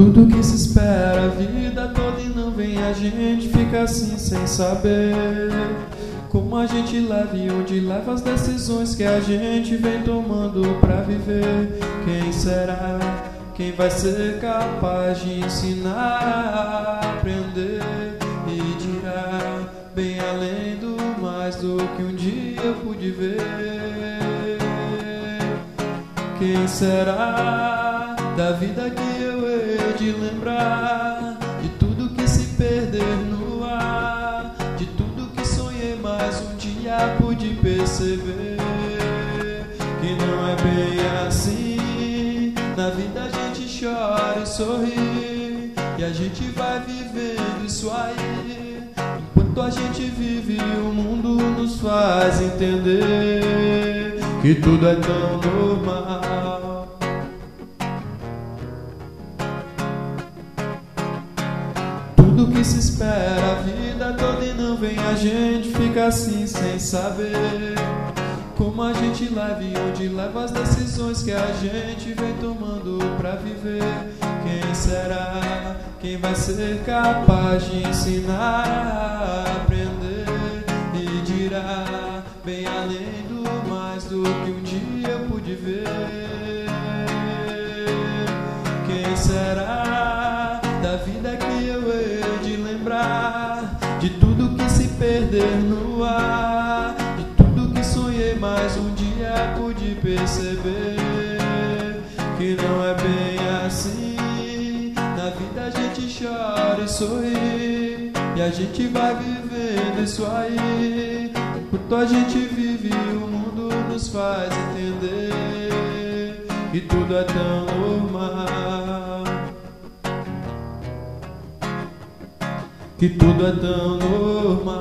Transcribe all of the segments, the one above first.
Tudo que se espera a vida toda e não vem, a gente fica assim sem saber como a gente leva e onde leva as decisões que a gente vem tomando pra viver. Quem será? Quem vai ser capaz de ensinar a aprender e dirá bem além do mais do que um dia eu pude ver? Quem será da vida que eu hei de lembrar, de tudo que se perder no ar, de tudo que sonhei, mas um dia pude perceber que não é bem assim. Na vida a gente chora e sorri, e a gente vai vivendo isso aí. Enquanto a gente vive, o mundo nos faz entender que tudo é tão normal. Tudo que se espera a vida toda e não vem, a gente fica assim sem saber como a gente leva e onde leva as decisões que a gente vem tomando pra viver. Quem será? Quem vai ser capaz de ensinar a aprender e dirá bem além do mais do que um dia eu pude ver? Quem será da vida que eu hei de lembrar, de tudo que se perder no ar, de tudo que sonhei, mas um dia pude perceber que não é bem assim. Na vida a gente chora e sorri, e a gente vai vivendo isso aí. Enquanto a gente vive, o mundo nos faz entender que tudo é tão normal, que tudo é tão normal.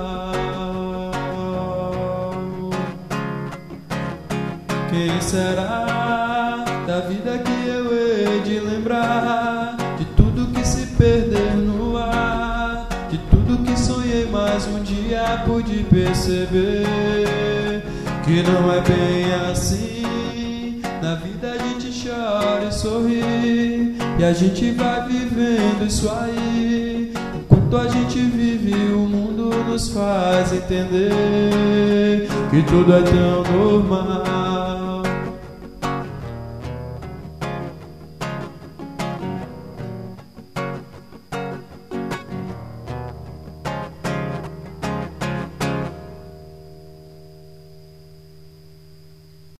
Quem será da vida que eu hei de lembrar, de tudo que se perder no ar, de tudo que sonhei, mas um dia pude perceber que não é bem assim. Na vida a gente chora e sorri, e a gente vai vivendo isso aí. Enquanto a gente vive, o mundo nos faz entender que tudo é tão normal,